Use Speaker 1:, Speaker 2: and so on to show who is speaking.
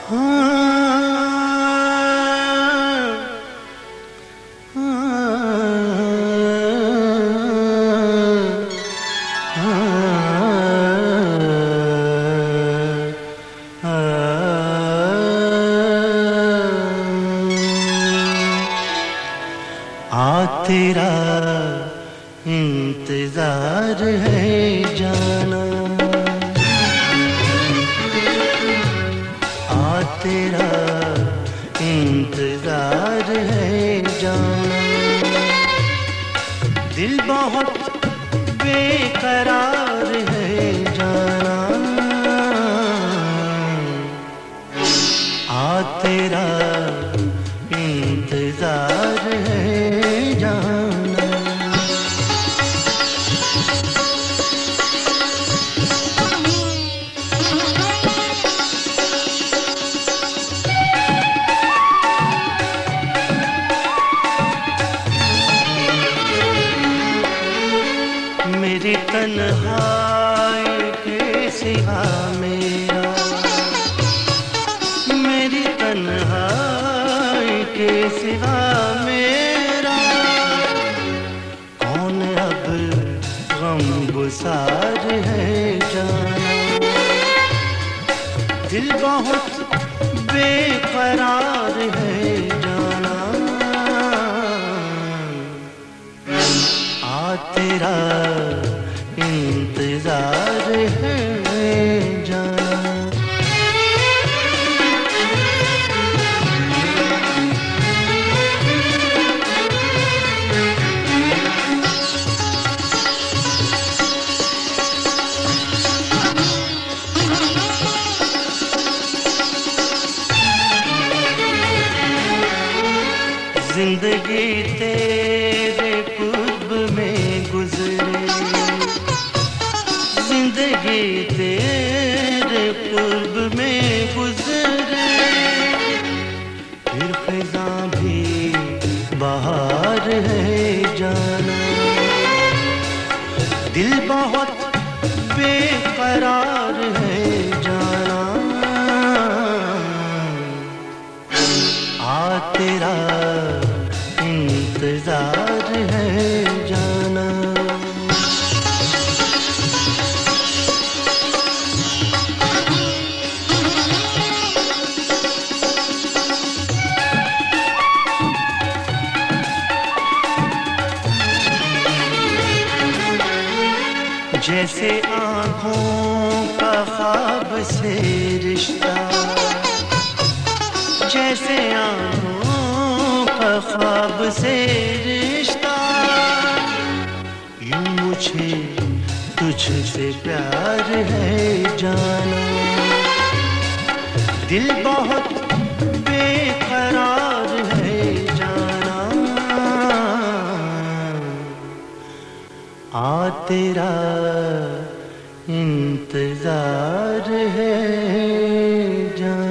Speaker 1: तेरा इंतजार है जाना, तेरा इंतजार है जाना। दिल बहुत बेकरार है जाना, तेरा इंतजार है जाना। मेरी तन्हाई के सिवा मेरा, मेरी तन्हाई के सिवा मेरा कौन अब गम गुसार है जाना। दिल बहुत बेकरार है जाना, तेरा इंतजार है जाना। जिंदगी तेरे कुर्ब में गुजरे, जिंदगी तेरे कुर्ब में गुजरे, फिर खिज़ां भी बहार है जाना। दिल बहुत बेकरार है जाना, तेरा इंतजार है जाना। जैसे आँखों का ख्वाब से रिश्ता, जैसे आँखों का ख्वाब से रिश्ता, यूं मुझे तुझसे प्यार है जाना। दिल बहुत बेकरार है जाना, तेरा इंतजार है जाना।